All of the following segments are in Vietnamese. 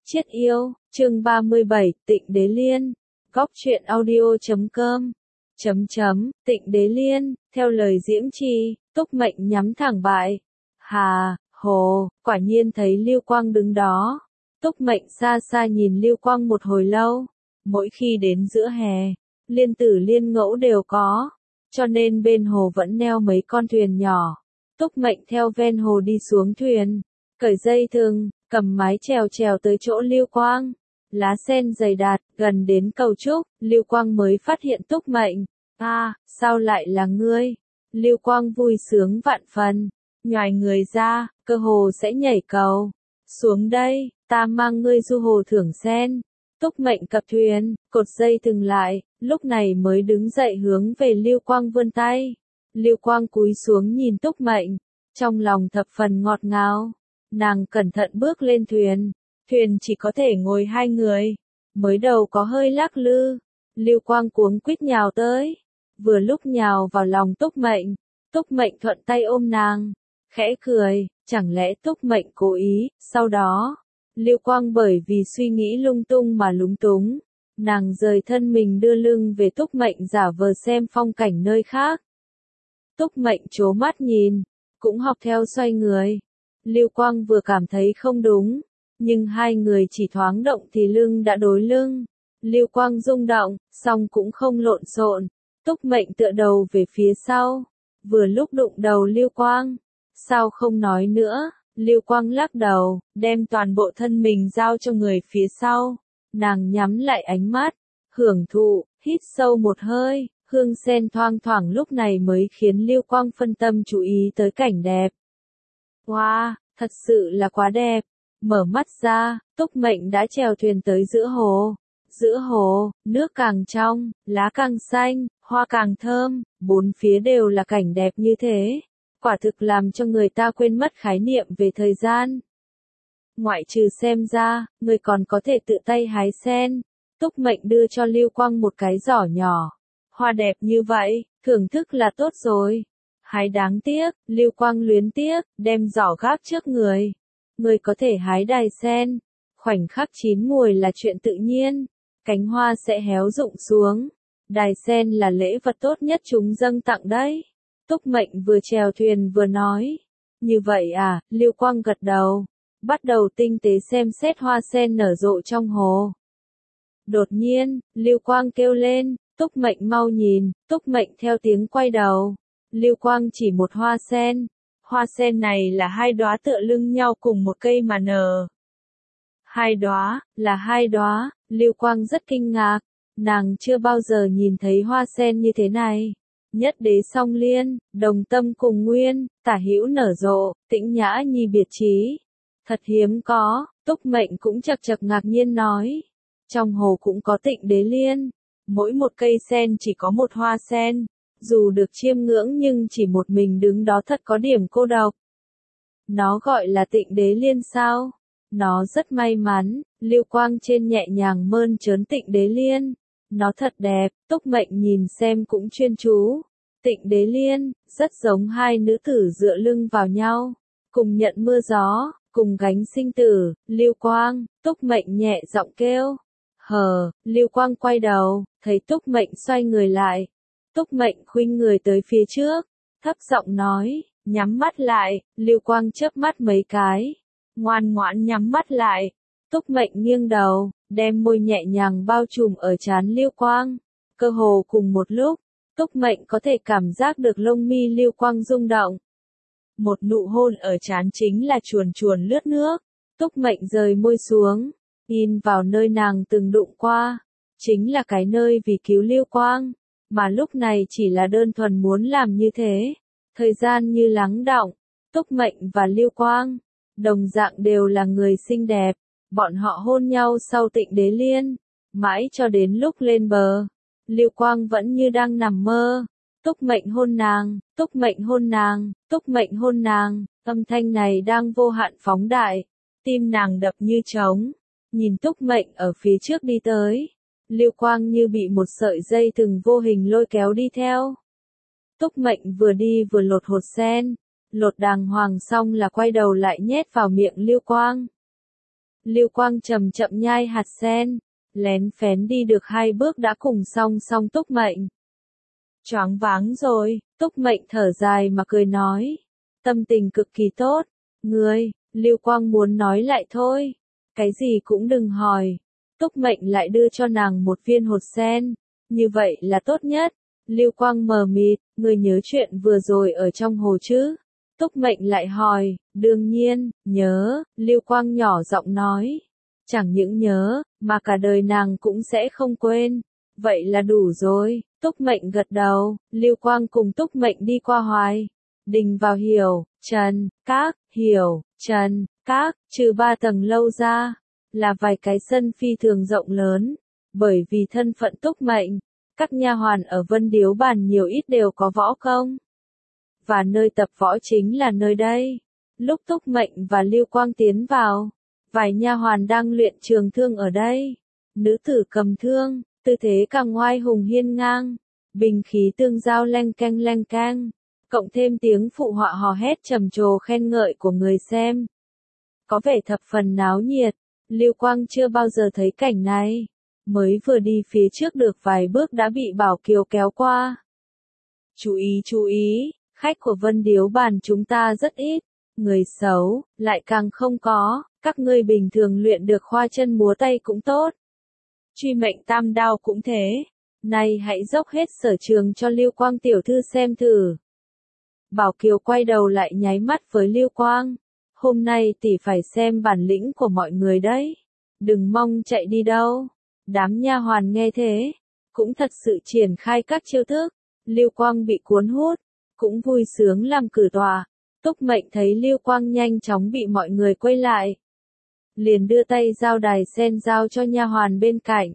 Chiết yêu, chương 37, Tịnh Đế Liên, góc truyện audio.com. Tịnh Đế Liên, theo lời Diễm Trì, Túc Mệnh nhắm thẳng bại. Hà, hồ, quả nhiên thấy Lưu Quang đứng đó. Túc Mệnh xa xa nhìn Lưu Quang một hồi lâu. Mỗi khi đến giữa hè, liên tử liên ngẫu đều có, cho nên bên hồ vẫn neo mấy con thuyền nhỏ. Túc Mệnh theo ven hồ đi xuống thuyền, cởi dây thừng, cầm mái chèo chèo tới chỗ Lưu Quang. Lá sen dày đặc, gần đến cầu trúc, Lưu Quang mới phát hiện Túc Mệnh. Sao lại là ngươi? Lưu Quang vui sướng vạn phần, nhoài người ra, cơ hồ sẽ nhảy cầu. Xuống đây, ta mang ngươi du hồ thưởng sen. Túc Mệnh cập thuyền, cột dây thừng lại, lúc này mới đứng dậy hướng về Lưu Quang vươn tay. Lưu Quang cúi xuống nhìn Túc Mệnh, trong lòng thập phần ngọt ngào. Nàng cẩn thận bước lên thuyền, thuyền chỉ có thể ngồi hai người, mới đầu có hơi lắc lư. Lưu Quang cuống quýt nhào tới, vừa lúc nhào vào lòng Túc Mệnh. Túc Mệnh thuận tay ôm nàng, khẽ cười, chẳng lẽ Túc Mệnh cố ý. Sau đó, Lưu Quang bởi vì suy nghĩ lung tung mà lúng túng, nàng rời thân mình đưa lưng về Túc Mệnh giả vờ xem phong cảnh nơi khác. Túc Mệnh trố mắt nhìn, cũng học theo xoay người. Lưu Quang vừa cảm thấy không đúng, nhưng hai người chỉ thoáng động thì lưng đã đối lưng. Lưu Quang rung động, song cũng không lộn xộn. Túc Mệnh tựa đầu về phía sau, vừa lúc đụng đầu Lưu Quang. Sao không nói nữa? Lưu Quang lắc đầu, đem toàn bộ thân mình giao cho người phía sau. Nàng nhắm lại ánh mắt, hưởng thụ, hít sâu một hơi, hương sen thoang thoảng lúc này mới khiến Lưu Quang phân tâm chú ý tới cảnh đẹp. Wow, thật sự là quá đẹp. Mở mắt ra, Túc Mệnh đã chèo thuyền tới giữa hồ. Giữa hồ, nước càng trong, lá càng xanh, hoa càng thơm, bốn phía đều là cảnh đẹp như thế. Quả thực làm cho người ta quên mất khái niệm về thời gian. Ngoại trừ xem ra, người còn có thể tự tay hái sen. Túc Mệnh đưa cho Lưu Quang một cái giỏ nhỏ. Hoa đẹp như vậy, thưởng thức là tốt rồi. Hái đáng tiếc, Lưu Quang luyến tiếc, đem giỏ gác trước người. Người có thể hái đài sen. Khoảnh khắc chín mùi là chuyện tự nhiên. Cánh hoa sẽ héo rụng xuống. Đài sen là lễ vật tốt nhất chúng dâng tặng đấy. Túc Mệnh vừa chèo thuyền vừa nói. Như vậy à, Lưu Quang gật đầu. Bắt đầu tinh tế xem xét hoa sen nở rộ trong hồ. Đột nhiên, Lưu Quang kêu lên, Túc Mệnh mau nhìn. Túc Mệnh theo tiếng quay đầu. Lưu Quang chỉ một hoa sen. Hoa sen này là hai đóa tựa lưng nhau cùng một cây mà nở. Hai đóa, Lưu Quang rất kinh ngạc. Nàng chưa bao giờ nhìn thấy hoa sen như thế này. Nhất đế song liên, đồng tâm cùng nguyên, tả hữu nở rộ, tĩnh nhã nhi biệt trí. Thật hiếm có. Túc Mệnh cũng chậc chậc ngạc nhiên nói. Trong hồ cũng có Tịnh Đế Liên. Mỗi một cây sen chỉ có một hoa sen. Dù được chiêm ngưỡng nhưng chỉ một mình đứng đó thật có điểm cô độc. Nó gọi là Tịnh Đế Liên sao? Nó rất may mắn. Lưu Quang trên nhẹ nhàng mơn trớn Tịnh Đế Liên. Nó thật đẹp. Túc Mệnh nhìn xem cũng chuyên chú. Tịnh Đế Liên, rất giống hai nữ tử dựa lưng vào nhau, cùng nhận mưa gió, cùng gánh sinh tử. Lưu Quang, Túc Mệnh nhẹ giọng kêu. Lưu Quang quay đầu, thấy Túc Mệnh xoay người lại. Túc Mệnh khuynh người tới phía trước, thấp giọng nói, nhắm mắt lại. Lưu Quang chớp mắt mấy cái, ngoan ngoãn nhắm mắt lại. Túc Mệnh nghiêng đầu, đem môi nhẹ nhàng bao trùm ở trán Lưu Quang. Cơ hồ cùng một lúc, Túc Mệnh có thể cảm giác được lông mi Lưu Quang rung động. Một nụ hôn ở trán chính là chuồn chuồn lướt nước. Túc Mệnh rời môi xuống, in vào nơi nàng từng đụng qua. Chính là cái nơi vì cứu Lưu Quang, mà lúc này chỉ là đơn thuần muốn làm như thế. Thời gian như lắng đọng. Túc Mệnh và Lưu Quang, đồng dạng đều là người xinh đẹp. Bọn họ hôn nhau sau Tịnh Đế Liên, mãi cho đến lúc lên bờ. Lưu Quang vẫn như đang nằm mơ. Túc Mệnh hôn nàng, Túc Mệnh hôn nàng, Túc Mệnh hôn nàng. Âm thanh này đang vô hạn phóng đại. Tim nàng đập như trống. Nhìn Túc Mệnh ở phía trước đi tới. Lưu Quang như bị một sợi dây thừng vô hình lôi kéo đi theo. Túc Mệnh vừa đi vừa lột hột sen. Lột đàng hoàng xong là quay đầu lại nhét vào miệng Lưu Quang. Lưu Quang chậm chậm nhai hạt sen, lén phén đi được 2 bước đã cùng song song Túc Mệnh. Choáng váng rồi, Túc Mệnh thở dài mà cười nói. Tâm tình cực kỳ tốt. Ngươi, Lưu Quang muốn nói lại thôi. Cái gì cũng đừng hỏi. Túc Mệnh lại đưa cho nàng một viên hột sen. Như vậy là tốt nhất. Lưu Quang mờ mịt, ngươi nhớ chuyện vừa rồi ở trong hồ chứ? Túc Mệnh lại hỏi, đương nhiên, nhớ, Lưu Quang nhỏ giọng nói. Chẳng những nhớ, mà cả đời nàng cũng sẽ không quên. Vậy là đủ rồi, Túc Mệnh gật đầu, Lưu Quang cùng Túc Mệnh đi qua Hoài Đình vào Hiểu, Trần, Các, Hiểu, Trần, Các, trừ 3 tầng lâu ra, là vài cái sân phi thường rộng lớn. Bởi vì thân phận Túc Mệnh, các nha hoàn ở Vân Điếu Bàn nhiều ít đều có võ công. Và nơi tập võ chính là nơi đây. Lúc Túc Mệnh và Lưu Quang tiến vào, vài nha hoàn đang luyện trường thương ở đây. Nữ tử cầm thương, tư thế càng oai hùng hiên ngang, binh khí tương giao leng keng, cộng thêm tiếng phụ họa hò hét trầm trồ khen ngợi của người xem. Có vẻ thập phần náo nhiệt, Lưu Quang chưa bao giờ thấy cảnh này. Mới vừa đi phía trước được vài bước đã bị Bảo Kiều kéo qua. Chú ý, khách của Vân Điếu Bàn chúng ta rất ít, người xấu, lại càng không có, các ngươi bình thường luyện được khoa chân múa tay cũng tốt. Truy mệnh tam đao cũng thế, này hãy dốc hết sở trường cho Lưu Quang tiểu thư xem thử. Bảo Kiều quay đầu lại nháy mắt với Lưu Quang, hôm nay tỷ phải xem bản lĩnh của mọi người đấy, đừng mong chạy đi đâu. Đám nha hoàn nghe thế, cũng thật sự triển khai các chiêu thức. Lưu Quang bị cuốn hút, cũng vui sướng làm cử tòa. Túc Mệnh thấy Lưu Quang nhanh chóng bị mọi người quay lại, liền đưa tay giao đài sen giao cho nha hoàn bên cạnh,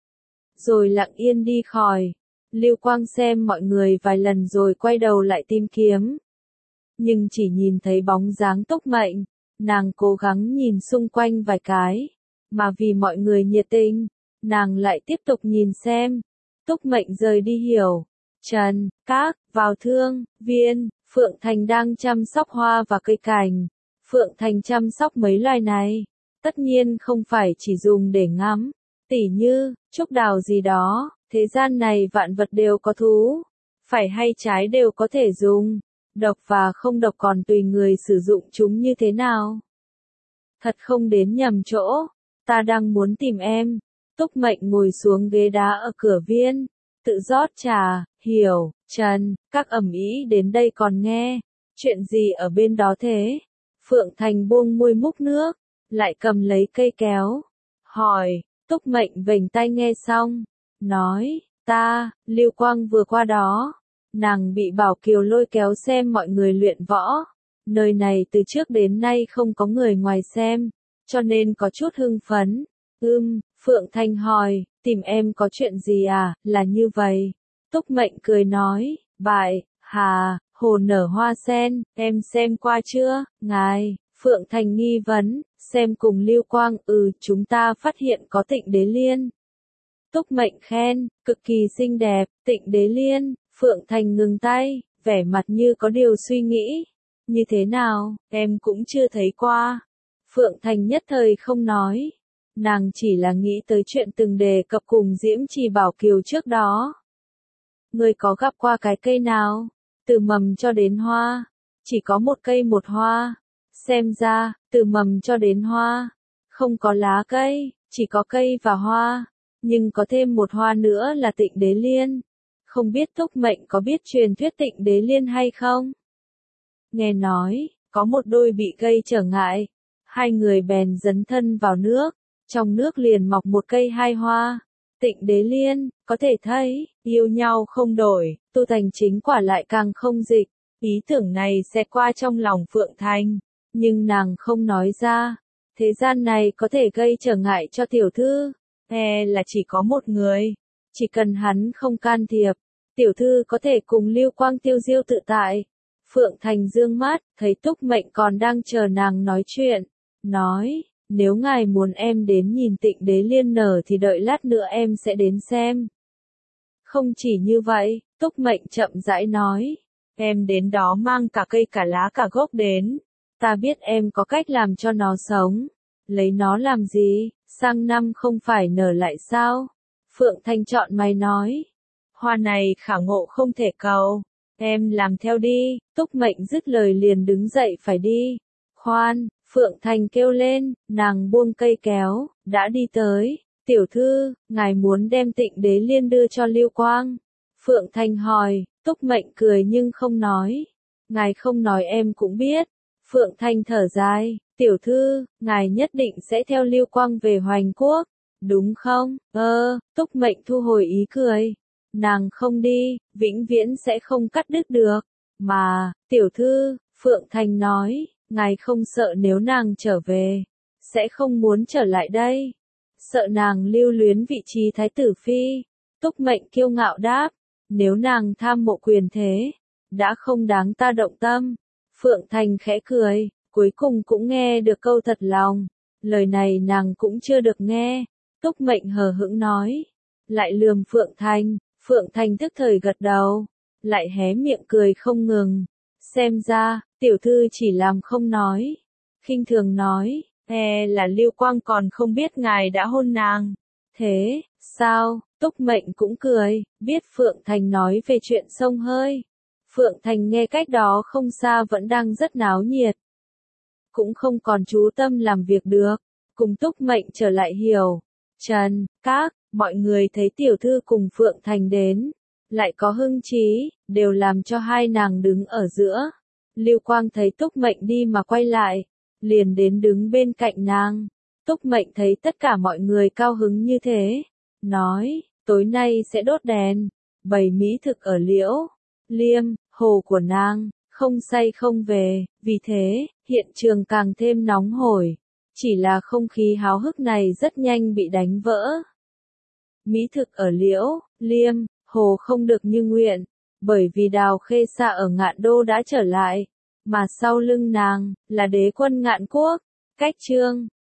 rồi lặng yên đi khỏi. Lưu Quang xem mọi người vài lần rồi quay đầu lại tìm kiếm, nhưng chỉ nhìn thấy bóng dáng Túc Mệnh. Nàng cố gắng nhìn xung quanh vài cái, mà vì mọi người nhiệt tình, nàng lại tiếp tục nhìn xem. Túc Mệnh rời đi Hiểu, Trần, Các, vào Thương Viên. Phượng Thành đang chăm sóc hoa và cây cảnh. Phượng Thành chăm sóc mấy loài này, tất nhiên không phải chỉ dùng để ngắm, tỉ như trúc đào gì đó. Thế gian này vạn vật đều có thú, phải hay trái đều có thể dùng, độc và không độc còn tùy người sử dụng chúng như thế nào. Thật không đến nhầm chỗ, ta đang muốn tìm em. Túc Mệnh ngồi xuống ghế đá ở cửa viên, tự rót trà. Hiểu, Trần, Các ầm ĩ đến đây còn nghe. Chuyện gì ở bên đó thế? Phượng Thành buông môi múc nước, lại cầm lấy cây kéo, hỏi. Túc Mệnh vểnh tai nghe xong, nói, Lưu Quang vừa qua đó. Nàng bị Bảo Kiều lôi kéo xem mọi người luyện võ. Nơi này từ trước đến nay không có người ngoài xem, cho nên có chút hưng phấn. Phượng Thành hỏi, tìm em có chuyện gì à? Là như vậy. Túc Mệnh cười nói, hồ nở hoa sen, em xem qua chưa? Ngài, Phượng Thành nghi vấn, xem cùng Lưu Quang. Chúng ta phát hiện có Tịnh Đế Liên. Túc Mệnh khen, cực kỳ xinh đẹp. Tịnh Đế Liên. Phượng Thành ngừng tay, vẻ mặt như có điều suy nghĩ. Như thế nào, em cũng chưa thấy qua. Phượng Thành nhất thời không nói. Nàng chỉ là nghĩ tới chuyện từng đề cập cùng Diễm Trì Bảo Kiều trước đó. Ngươi có gặp qua cái cây nào? Từ mầm cho đến hoa, chỉ có một cây một hoa. Xem ra, từ mầm cho đến hoa, không có lá cây, chỉ có cây và hoa. Nhưng có thêm một hoa nữa là Tịnh Đế Liên. Không biết Túc Mệnh có biết truyền thuyết Tịnh Đế Liên hay không? Nghe nói, có một đôi bị gây trở ngại. Hai người bèn dấn thân vào nước. Trong nước liền mọc một cây hai hoa. Tịnh Đế Liên, có thể thấy, yêu nhau không đổi, tu thành chính quả lại càng không dịch. Ý tưởng này sẽ qua trong lòng Phượng Thành, nhưng nàng không nói ra. Thế gian này có thể gây trở ngại cho tiểu thư, là chỉ có một người. Chỉ cần hắn không can thiệp, tiểu thư có thể cùng Lưu Quang tiêu diêu tự tại. Phượng Thành dương mắt, thấy Túc Mệnh còn đang chờ nàng nói chuyện, nói. Nếu ngài muốn em đến nhìn Tịnh Đế Liên nở thì đợi lát nữa em sẽ đến xem. Không chỉ như vậy, Túc Mệnh chậm rãi nói. Em đến đó mang cả cây cả lá cả gốc đến. Ta biết em có cách làm cho nó sống. lấy nó làm gì, sang năm không phải nở lại sao? Phượng Thanh chọn mày nói, hoa này khả ngộ không thể cầu, em làm theo đi. Túc Mệnh dứt lời liền đứng dậy phải đi. Khoan, Phượng Thanh kêu lên, nàng buông cây kéo, đã đi tới. Tiểu thư, ngài muốn đem Tịnh Đế Liên đưa cho Lưu Quang. Phượng Thanh hỏi, Túc Mệnh cười nhưng không nói. Ngài không nói em cũng biết. Phượng Thanh thở dài, tiểu thư, ngài nhất định sẽ theo Lưu Quang về Hoành Quốc, đúng không? Túc Mệnh thu hồi ý cười. Nàng không đi, vĩnh viễn sẽ không cắt đứt được. Mà, tiểu thư, Phượng Thanh nói, ngài không sợ nếu nàng trở về, sẽ không muốn trở lại đây. Sợ nàng lưu luyến vị trí thái tử phi. Túc Mệnh kiêu ngạo đáp, nếu nàng tham mộ quyền thế, đã không đáng ta động tâm. Phượng Thanh khẽ cười, cuối cùng cũng nghe được câu thật lòng. Lời này nàng cũng chưa được nghe. Túc Mệnh hờ hững nói, lại lườm Phượng Thanh. Phượng Thanh tức thời gật đầu, lại hé miệng cười không ngừng. Xem ra, tiểu thư chỉ làm không nói. Khinh thường nói, là Lưu Quang còn không biết ngài đã hôn nàng. Thế, sao? Túc Mệnh cũng cười, biết Phượng Thanh nói về chuyện xông hơi. Phượng Thanh nghe cách đó không xa vẫn đang rất náo nhiệt. Cũng không còn chú tâm làm việc được, cùng Túc Mệnh trở lại hiểu. Trần, các, mọi người thấy tiểu thư cùng Phượng Thanh đến, lại có hưng trí, đều làm cho hai nàng đứng ở giữa. Lưu Quang thấy Túc Mệnh đi mà quay lại, liền đến đứng bên cạnh nàng. Túc Mệnh thấy tất cả mọi người cao hứng như thế, nói, tối nay sẽ đốt đèn, bày mỹ thực ở Liễu Liêm, hồ của nàng, không say không về, vì thế, hiện trường càng thêm nóng hổi. Chỉ là không khí háo hức này rất nhanh bị đánh vỡ. Mỹ thực ở Liễu Liêm, hồ không được như nguyện, bởi vì Đào Khê Sa ở Ngạn Đô đã trở lại, mà sau lưng nàng, là đế quân Ngạn Quốc. Cách chương